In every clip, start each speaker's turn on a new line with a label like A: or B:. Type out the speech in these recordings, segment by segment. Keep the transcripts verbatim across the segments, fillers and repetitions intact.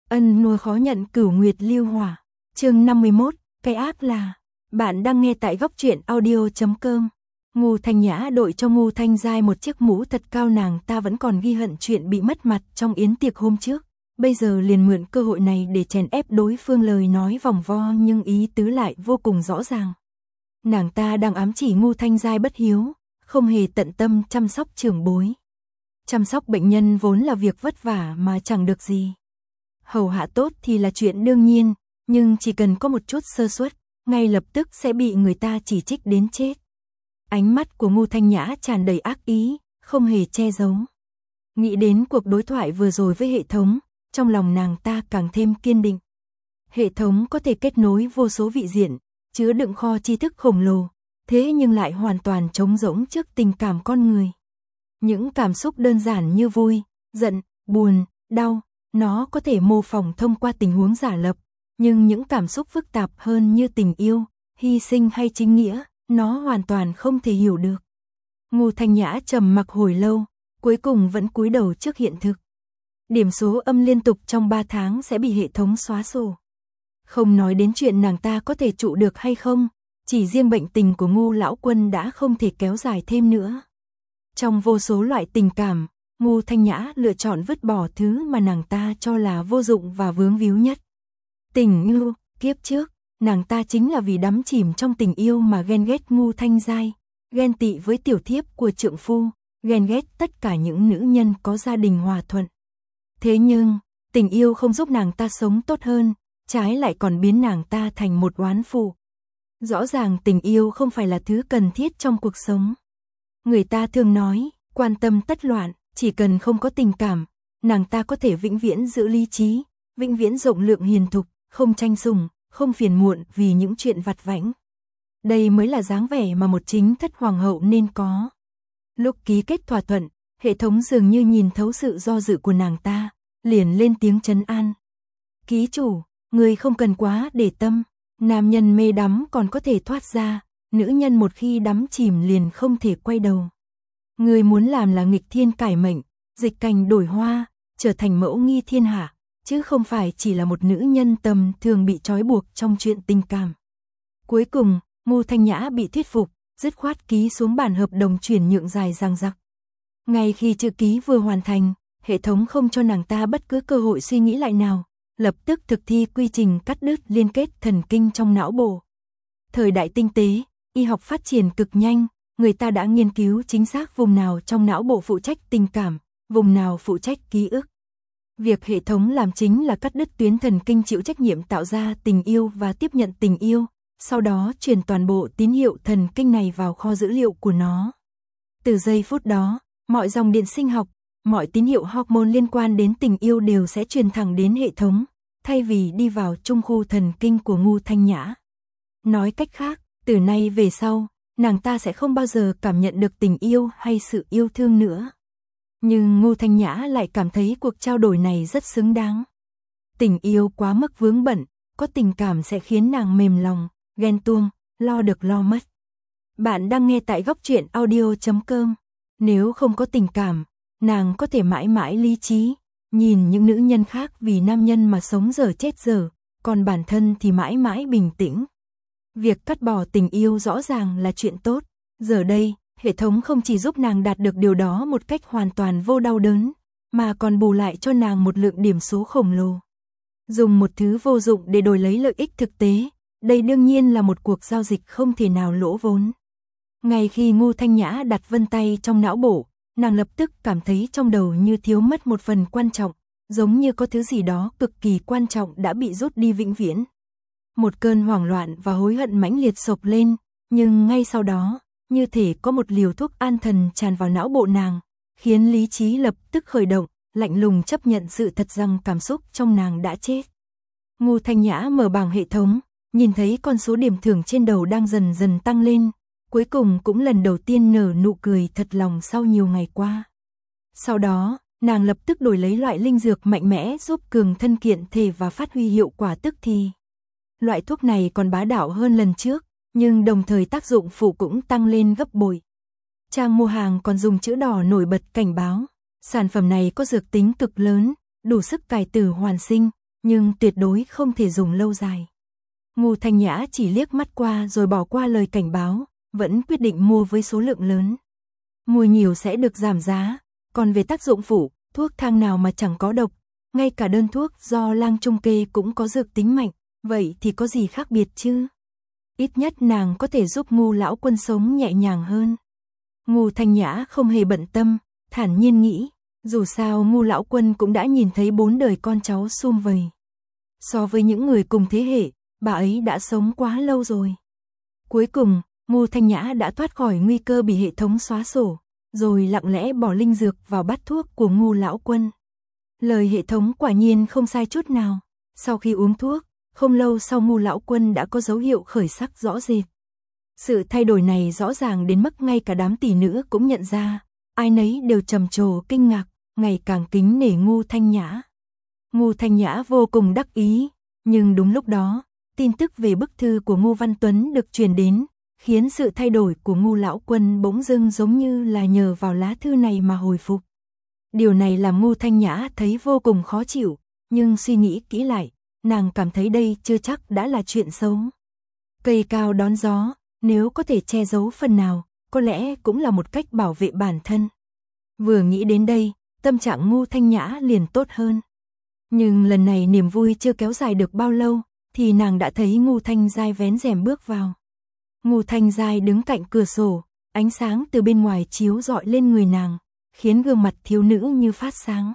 A: Ân nuôi khó nhận cửu nguyệt lưu hỏa. Chương năm mươi mốt, cái ác là. Bạn đang nghe tại góc truyện audio chấm com. Ngô Thanh Nhã đội cho Ngô Thanh Giai một chiếc mũ thật cao, nàng ta vẫn còn ghi hận chuyện bị mất mặt trong yến tiệc hôm trước. Bây giờ liền mượn cơ hội này để chèn ép đối phương, lời nói vòng vo nhưng ý tứ lại vô cùng rõ ràng. Nàng ta đang ám chỉ Ngô Thanh Giai bất hiếu, không hề tận tâm chăm sóc trưởng bối. Chăm sóc bệnh nhân vốn là việc vất vả mà chẳng được gì. Hầu hạ tốt thì là chuyện đương nhiên, nhưng chỉ cần có một chút sơ suất, ngay lập tức sẽ bị người ta chỉ trích đến chết. Ánh mắt của Ngô Thanh Nhã tràn đầy ác ý, không hề che giấu. Nghĩ đến cuộc đối thoại vừa rồi với hệ thống, trong lòng nàng ta càng thêm kiên định. Hệ thống có thể kết nối vô số vị diện, chứa đựng kho tri thức khổng lồ, thế nhưng lại hoàn toàn trống rỗng trước tình cảm con người. Những cảm xúc đơn giản như vui, giận, buồn, đau, nó có thể mô phỏng thông qua tình huống giả lập, nhưng những cảm xúc phức tạp hơn như tình yêu, hy sinh hay chính nghĩa, nó hoàn toàn không thể hiểu được. Ngô Thanh Nhã trầm mặc hồi lâu, cuối cùng vẫn cúi đầu trước hiện thực. Điểm số âm liên tục trong ba tháng sẽ bị hệ thống xóa sổ. Không nói đến chuyện nàng ta có thể trụ được hay không, chỉ riêng bệnh tình của Ngô lão quân đã không thể kéo dài thêm nữa. Trong vô số loại tình cảm, Ngô Thanh Nhã lựa chọn vứt bỏ thứ mà nàng ta cho là vô dụng và vướng víu nhất. Tình yêu, kiếp trước, nàng ta chính là vì đắm chìm trong tình yêu mà ghen ghét Ngô Thanh Giai, ghen tị với tiểu thiếp của trượng phu, ghen ghét tất cả những nữ nhân có gia đình hòa thuận. Thế nhưng, tình yêu không giúp nàng ta sống tốt hơn, trái lại còn biến nàng ta thành một oán phụ. Rõ ràng tình yêu không phải là thứ cần thiết trong cuộc sống. Người ta thường nói, quan tâm tất loạn, chỉ cần không có tình cảm, nàng ta có thể vĩnh viễn giữ lý trí, vĩnh viễn rộng lượng hiền thục, không tranh sủng, không phiền muộn vì những chuyện vặt vãnh. Đây mới là dáng vẻ mà một chính thất hoàng hậu nên có. Lúc ký kết thỏa thuận, hệ thống dường như nhìn thấu sự do dự của nàng ta, liền lên tiếng trấn an. Ký chủ, người không cần quá để tâm, nam nhân mê đắm còn có thể thoát ra, nữ nhân một khi đắm chìm liền không thể quay đầu. Người muốn làm là nghịch thiên cải mệnh, dịch cành đổi hoa, trở thành mẫu nghi thiên hạ, chứ không phải chỉ là một nữ nhân tầm thường bị trói buộc trong chuyện tình cảm. Cuối cùng, Ngô Thanh Nhã bị thuyết phục, dứt khoát ký xuống bản hợp đồng chuyển nhượng dài dằng dặc. Ngay khi chữ ký vừa hoàn thành, hệ thống không cho nàng ta bất cứ cơ hội suy nghĩ lại nào, lập tức thực thi quy trình cắt đứt liên kết thần kinh trong não bộ. Thời đại tinh tế, y học phát triển cực nhanh, người ta đã nghiên cứu chính xác vùng nào trong não bộ phụ trách tình cảm, vùng nào phụ trách ký ức. Việc hệ thống làm chính là cắt đứt tuyến thần kinh chịu trách nhiệm tạo ra tình yêu và tiếp nhận tình yêu, sau đó truyền toàn bộ tín hiệu thần kinh này vào kho dữ liệu của nó. Từ giây phút đó, mọi dòng điện sinh học, mọi tín hiệu hormone liên quan đến tình yêu đều sẽ truyền thẳng đến hệ thống, thay vì đi vào trung khu thần kinh của Ngô Thanh Nhã. Nói cách khác, từ nay về sau, nàng ta sẽ không bao giờ cảm nhận được tình yêu hay sự yêu thương nữa. Nhưng Ngô Thanh Nhã lại cảm thấy cuộc trao đổi này rất xứng đáng. Tình yêu quá mức vướng bận, có tình cảm sẽ khiến nàng mềm lòng, ghen tuông, lo được lo mất. Bạn đang nghe tại góc truyện audio chấm com. Nếu không có tình cảm, nàng có thể mãi mãi lý trí, nhìn những nữ nhân khác vì nam nhân mà sống dở chết dở, còn bản thân thì mãi mãi bình tĩnh. Việc cắt bỏ tình yêu rõ ràng là chuyện tốt. Giờ đây, hệ thống không chỉ giúp nàng đạt được điều đó một cách hoàn toàn vô đau đớn, mà còn bù lại cho nàng một lượng điểm số khổng lồ. Dùng một thứ vô dụng để đổi lấy lợi ích thực tế, đây đương nhiên là một cuộc giao dịch không thể nào lỗ vốn. Ngay khi Ngô Thanh Nhã đặt vân tay trong não bộ, nàng lập tức cảm thấy trong đầu như thiếu mất một phần quan trọng, giống như có thứ gì đó cực kỳ quan trọng đã bị rút đi vĩnh viễn. Một cơn hoảng loạn và hối hận mãnh liệt sộc lên, nhưng ngay sau đó, như thể có một liều thuốc an thần tràn vào não bộ nàng, khiến lý trí lập tức khởi động, lạnh lùng chấp nhận sự thật rằng cảm xúc trong nàng đã chết. Ngô Thanh Nhã mở bảng hệ thống, nhìn thấy con số điểm thưởng trên đầu đang dần dần tăng lên, cuối cùng cũng lần đầu tiên nở nụ cười thật lòng sau nhiều ngày qua. Sau đó, nàng lập tức đổi lấy loại linh dược mạnh mẽ giúp cường thân kiện thể và phát huy hiệu quả tức thì. Loại thuốc này còn bá đạo hơn lần trước, nhưng đồng thời tác dụng phụ cũng tăng lên gấp bội. Trang mua hàng còn dùng chữ đỏ nổi bật cảnh báo, sản phẩm này có dược tính cực lớn, đủ sức cải tử hoàn sinh, nhưng tuyệt đối không thể dùng lâu dài. Ngô Thanh Nhã chỉ liếc mắt qua rồi bỏ qua lời cảnh báo, vẫn quyết định mua với số lượng lớn. Mua nhiều sẽ được giảm giá, còn về tác dụng phụ, thuốc thang nào mà chẳng có độc, ngay cả đơn thuốc do lang trung kê cũng có dược tính mạnh, vậy thì có gì khác biệt chứ? Ít nhất nàng có thể giúp Ngô lão quân sống nhẹ nhàng hơn. Ngô Thanh Nhã không hề bận tâm, thản nhiên nghĩ, dù sao Ngô lão quân cũng đã nhìn thấy bốn đời con cháu sum vầy. So với những người cùng thế hệ, bà ấy đã sống quá lâu rồi. Cuối cùng, Ngô Thanh Nhã đã thoát khỏi nguy cơ bị hệ thống xóa sổ, rồi lặng lẽ bỏ linh dược vào bát thuốc của Ngô lão quân. Lời hệ thống quả nhiên không sai chút nào. Sau khi uống thuốc, không lâu sau Ngô lão quân đã có dấu hiệu khởi sắc rõ rệt. Sự thay đổi này rõ ràng đến mức ngay cả đám tỷ nữ cũng nhận ra, ai nấy đều trầm trồ kinh ngạc, ngày càng kính nể Ngô Thanh Nhã. Ngô Thanh Nhã vô cùng đắc ý, nhưng đúng lúc đó, tin tức về bức thư của Ngô Văn Tuấn được truyền đến, khiến sự thay đổi của Ngô lão quân bỗng dưng giống như là nhờ vào lá thư này mà hồi phục. Điều này làm Ngô Thanh Nhã thấy vô cùng khó chịu, nhưng suy nghĩ kỹ lại, nàng cảm thấy đây chưa chắc đã là chuyện xấu. Cây cao đón gió, nếu có thể che giấu phần nào, có lẽ cũng là một cách bảo vệ bản thân. Vừa nghĩ đến đây, tâm trạng Ngô Thanh Nhã liền tốt hơn. Nhưng lần này niềm vui chưa kéo dài được bao lâu, thì nàng đã thấy Ngô Thanh Giai vén rèm bước vào. Ngô Thanh Giai đứng cạnh cửa sổ, ánh sáng từ bên ngoài chiếu rọi lên người nàng, khiến gương mặt thiếu nữ như phát sáng.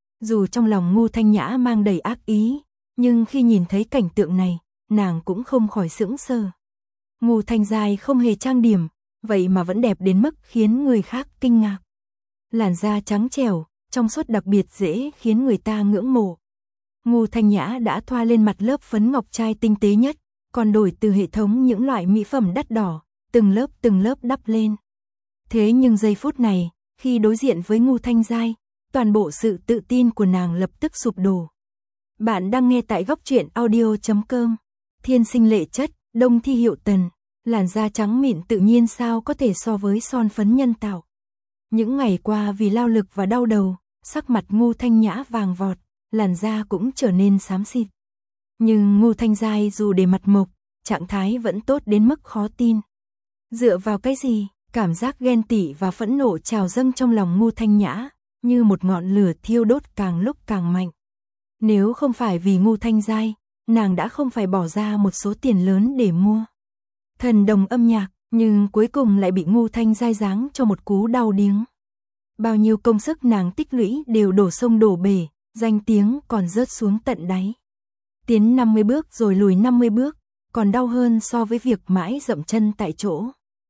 A: Dù trong lòng Ngô Thanh Nhã mang đầy ác ý, nhưng khi nhìn thấy cảnh tượng này, nàng cũng không khỏi sững sờ. Ngô Thanh Giai không hề trang điểm, vậy mà vẫn đẹp đến mức khiến người khác kinh ngạc. Làn da trắng trẻo, trong suốt đặc biệt dễ khiến người ta ngưỡng mộ. Ngô Thanh Nhã đã thoa lên mặt lớp phấn ngọc trai tinh tế nhất, còn đổi từ hệ thống những loại mỹ phẩm đắt đỏ, từng lớp từng lớp đắp lên. Thế nhưng giây phút này, khi đối diện với Ngô Thanh Giai, toàn bộ sự tự tin của nàng lập tức sụp đổ. Bạn đang nghe tại góc truyện audio chấm com. Thiên sinh lệ chất, Đông Thi Hiệu Tần, làn da trắng mịn tự nhiên sao có thể so với son phấn nhân tạo. Những ngày qua vì lao lực và đau đầu, sắc mặt Ngô Thanh Nhã vàng vọt, làn da cũng trở nên xám xịt. Nhưng Ngô Thanh Giai dù để mặt mộc, trạng thái vẫn tốt đến mức khó tin. Dựa vào cái gì? Cảm giác ghen tị và phẫn nộ trào dâng trong lòng Ngô Thanh Nhã, như một ngọn lửa thiêu đốt càng lúc càng mạnh. Nếu không phải vì Ngô Thanh Giai, nàng đã không phải bỏ ra một số tiền lớn để mua thần đồng âm nhạc, nhưng cuối cùng lại bị Ngô Thanh Giai giáng cho một cú đau điếng. Bao nhiêu công sức nàng tích lũy đều đổ sông đổ bể, danh tiếng còn rớt xuống tận đáy. Tiến năm mươi bước rồi lùi năm mươi bước, còn đau hơn so với việc mãi dậm chân tại chỗ.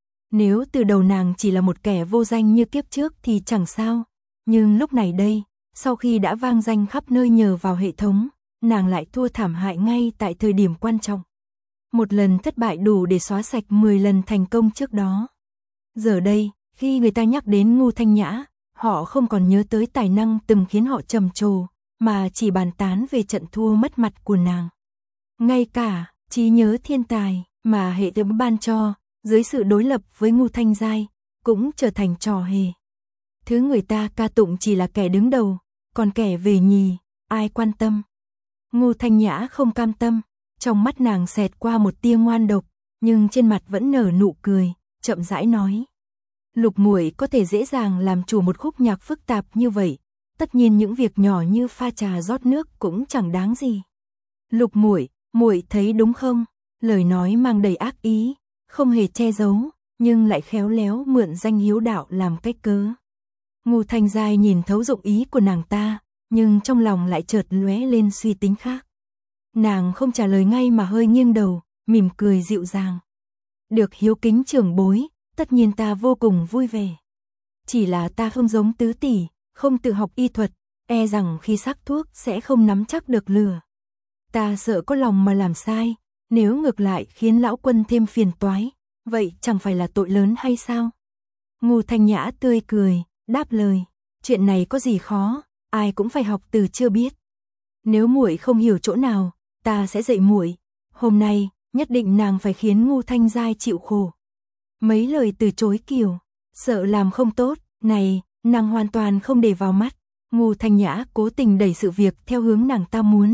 A: Nếu từ đầu nàng chỉ là một kẻ vô danh như kiếp trước thì chẳng sao, nhưng lúc này đây, sau khi đã vang danh khắp nơi nhờ vào hệ thống, nàng lại thua thảm hại ngay tại thời điểm quan trọng. Một lần thất bại đủ để xóa sạch mười lần thành công trước đó. Giờ đây, khi người ta nhắc đến Ngô Thanh Nhã, họ không còn nhớ tới tài năng từng khiến họ trầm trồ, mà chỉ bàn tán về trận thua mất mặt của nàng. Ngay cả trí nhớ thiên tài mà hệ thống ban cho, dưới sự đối lập với Ngô Thanh Giai, cũng trở thành trò hề. Thứ người ta ca tụng chỉ là kẻ đứng đầu, còn kẻ về nhì, ai quan tâm. Ngô Thanh Nhã không cam tâm, trong mắt nàng xẹt qua một tia ngoan độc, nhưng trên mặt vẫn nở nụ cười, chậm rãi nói. Lục muội có thể dễ dàng làm chủ một khúc nhạc phức tạp như vậy, tất nhiên những việc nhỏ như pha trà rót nước cũng chẳng đáng gì. Lục muội, muội thấy đúng không? Lời nói mang đầy ác ý, không hề che giấu, nhưng lại khéo léo mượn danh hiếu đạo làm cách cớ. Ngô Thanh Giai nhìn thấu dụng ý của nàng ta, nhưng trong lòng lại chợt lóe lên suy tính khác. Nàng không trả lời ngay mà hơi nghiêng đầu, mỉm cười dịu dàng. Được hiếu kính trưởng bối, tất nhiên ta vô cùng vui vẻ. Chỉ là ta không giống tứ tỷ, không tự học y thuật, e rằng khi sắc thuốc sẽ không nắm chắc được lửa. Ta sợ có lòng mà làm sai, nếu ngược lại khiến lão quân thêm phiền toái, vậy chẳng phải là tội lớn hay sao? Ngô Thanh Nhã tươi cười, đáp lời, chuyện này có gì khó, ai cũng phải học từ chưa biết. Nếu muội không hiểu chỗ nào, ta sẽ dạy muội. Hôm nay, nhất định nàng phải khiến Ngô Thanh Giai chịu khổ. Mấy lời từ chối kiểu, sợ làm không tốt, này, nàng hoàn toàn không để vào mắt. Ngô Thanh Nhã cố tình đẩy sự việc theo hướng nàng ta muốn,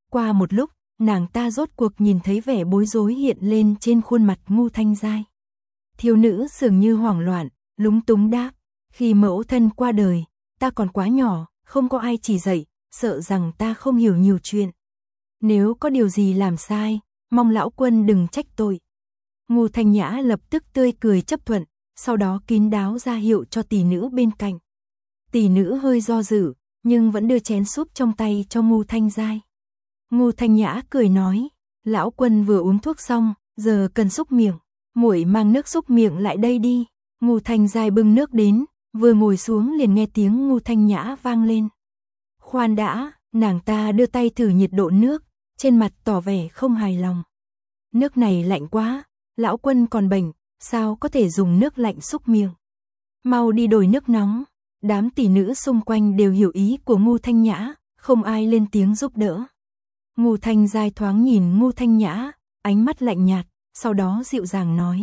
A: Qua một lúc, nàng ta rốt cuộc nhìn thấy vẻ bối rối hiện lên trên khuôn mặt Ngô Thanh Giai. Thiếu nữ dường như hoảng loạn, lúng túng đáp, khi mẫu thân qua đời, ta còn quá nhỏ, không có ai chỉ dạy, sợ rằng ta không hiểu nhiều chuyện. Nếu có điều gì làm sai, mong lão quân đừng trách tội. Ngô Thanh Nhã lập tức tươi cười chấp thuận, sau đó kín đáo ra hiệu cho tỷ nữ bên cạnh. Tỷ nữ hơi do dự, nhưng vẫn đưa chén súp trong tay cho Ngô Thanh Giai. Ngô Thanh Nhã cười nói, lão quân vừa uống thuốc xong, giờ cần xúc miệng, muội mang nước xúc miệng lại đây đi. Ngô Thanh Giai bưng nước đến, vừa ngồi xuống liền nghe tiếng Ngô Thanh Nhã vang lên. Khoan đã, nàng ta đưa tay thử nhiệt độ nước, trên mặt tỏ vẻ không hài lòng. Nước này lạnh quá, lão quân còn bệnh, sao có thể dùng nước lạnh xúc miệng. Mau đi đổi nước nóng. Đám tỷ nữ xung quanh đều hiểu ý của Ngô Thanh Nhã, không ai lên tiếng giúp đỡ. Ngô Thanh Giai thoáng nhìn Ngô Thanh Nhã, ánh mắt lạnh nhạt, sau đó dịu dàng nói.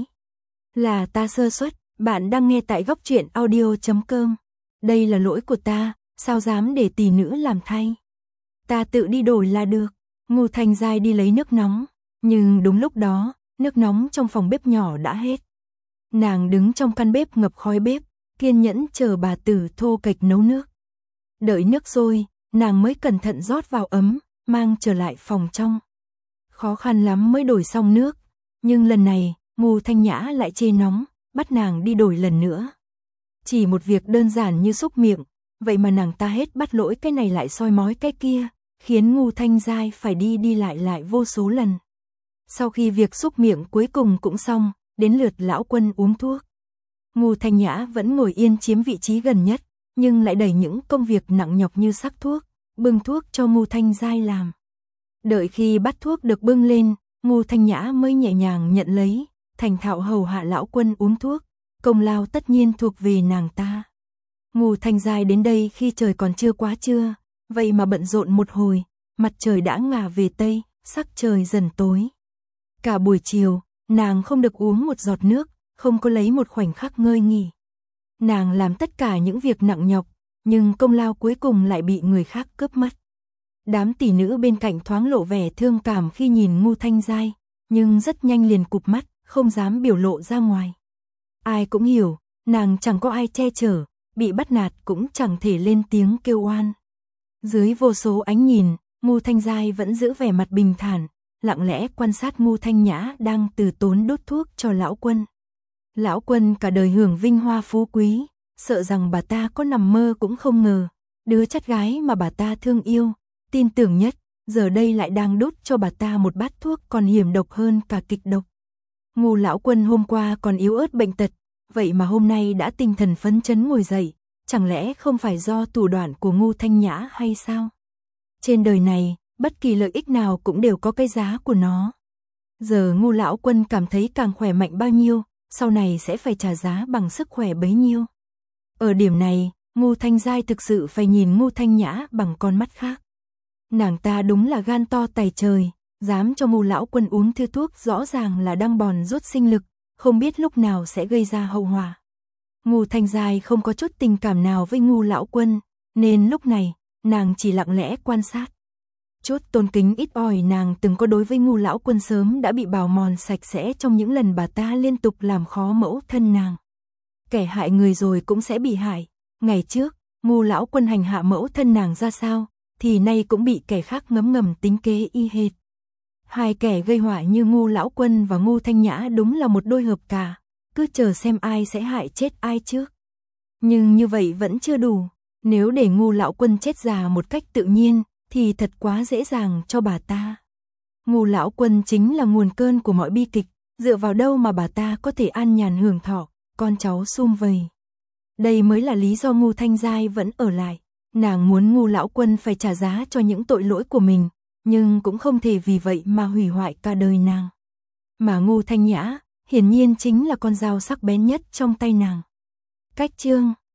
A: Là ta sơ suất, bạn đang nghe tại góc truyện audio chấm com. Đây là lỗi của ta, sao dám để tỷ nữ làm thay. Ta tự đi đổi là được. Ngô Thanh Giai đi lấy nước nóng, nhưng đúng lúc đó, nước nóng trong phòng bếp nhỏ đã hết. Nàng đứng trong căn bếp ngập khói bếp, kiên nhẫn chờ bà tử thô kệch nấu nước. Đợi nước sôi, nàng mới cẩn thận rót vào ấm, mang trở lại phòng trong. Khó khăn lắm mới đổi xong nước, nhưng lần này, Ngô Thanh Nhã lại chê nóng, bắt nàng đi đổi lần nữa. Chỉ một việc đơn giản như xúc miệng, vậy mà nàng ta hết bắt lỗi cái này lại soi mói cái kia, khiến Ngô Thanh Giai phải đi đi lại lại vô số lần. Sau khi việc xúc miệng cuối cùng cũng xong, đến lượt lão quân uống thuốc. Ngô Thanh Nhã vẫn ngồi yên chiếm vị trí gần nhất, nhưng lại đẩy những công việc nặng nhọc như sắc thuốc, bưng thuốc cho Ngô Thanh Giai làm. Đợi khi bát thuốc được bưng lên, Ngô Thanh Nhã mới nhẹ nhàng nhận lấy, thành thạo hầu hạ lão quân uống thuốc, công lao tất nhiên thuộc về nàng ta. Ngô Thanh Giai đến đây khi trời còn chưa quá trưa, vậy mà bận rộn một hồi, mặt trời đã ngả về tây, sắc trời dần tối. Cả buổi chiều, nàng không được uống một giọt nước, không có lấy một khoảnh khắc ngơi nghỉ. Nàng làm tất cả những việc nặng nhọc, nhưng công lao cuối cùng lại bị người khác cướp mất. Đám tỷ nữ bên cạnh thoáng lộ vẻ thương cảm khi nhìn Ngô Thanh Giai, nhưng rất nhanh liền cụp mắt, không dám biểu lộ ra ngoài. Ai cũng hiểu, nàng chẳng có ai che chở, bị bắt nạt cũng chẳng thể lên tiếng kêu oan. Dưới vô số ánh nhìn, Ngô Thanh Giai vẫn giữ vẻ mặt bình thản, lặng lẽ quan sát Ngô Thanh Nhã đang từ tốn đốt thuốc cho lão quân. Lão quân cả đời hưởng vinh hoa phú quý, sợ rằng bà ta có nằm mơ cũng không ngờ, đứa chắt gái mà bà ta thương yêu, tin tưởng nhất, giờ đây lại đang đốt cho bà ta một bát thuốc còn hiểm độc hơn cả kịch độc. Ngô lão quân hôm qua còn yếu ớt bệnh tật, vậy mà hôm nay đã tinh thần phấn chấn ngồi dậy, chẳng lẽ không phải do thủ đoạn của Ngô Thanh Nhã hay sao? Trên đời này, bất kỳ lợi ích nào cũng đều có cái giá của nó. Giờ Ngô lão quân cảm thấy càng khỏe mạnh bao nhiêu, sau này sẽ phải trả giá bằng sức khỏe bấy nhiêu. Ở điểm này, Ngô Thanh Giai thực sự phải nhìn Ngô Thanh Nhã bằng con mắt khác. Nàng ta đúng là gan to tày trời, dám cho Ngô lão quân uống thứ thuốc rõ ràng là đang bòn rút sinh lực, không biết lúc nào sẽ gây ra hậu họa. Ngô Thanh Giai không có chút tình cảm nào với Ngô lão quân, nên lúc này, nàng chỉ lặng lẽ quan sát. Chút tôn kính ít ỏi nàng từng có đối với Ngô lão quân sớm đã bị bào mòn sạch sẽ trong những lần bà ta liên tục làm khó mẫu thân nàng. Kẻ hại người rồi cũng sẽ bị hại. Ngày trước, Ngô lão quân hành hạ mẫu thân nàng ra sao, thì nay cũng bị kẻ khác ngấm ngầm tính kế y hệt. Hai kẻ gây họa như Ngô lão quân và Ngô Thanh Nhã đúng là một đôi hợp cả, cứ chờ xem ai sẽ hại chết ai trước. Nhưng như vậy vẫn chưa đủ, nếu để Ngô lão quân chết già một cách tự nhiên, thì thật quá dễ dàng cho bà ta. Ngô lão quân chính là nguồn cơn của mọi bi kịch, dựa vào đâu mà bà ta có thể an nhàn hưởng thọ, con cháu sum vầy. Đây mới là lý do Ngô Thanh Giai vẫn ở lại. Nàng muốn Ngô lão quân phải trả giá cho những tội lỗi của mình, nhưng cũng không thể vì vậy mà hủy hoại cả đời nàng. Mà Ngô Thanh Nhã, hiển nhiên chính là con dao sắc bén nhất trong tay nàng. Cách chương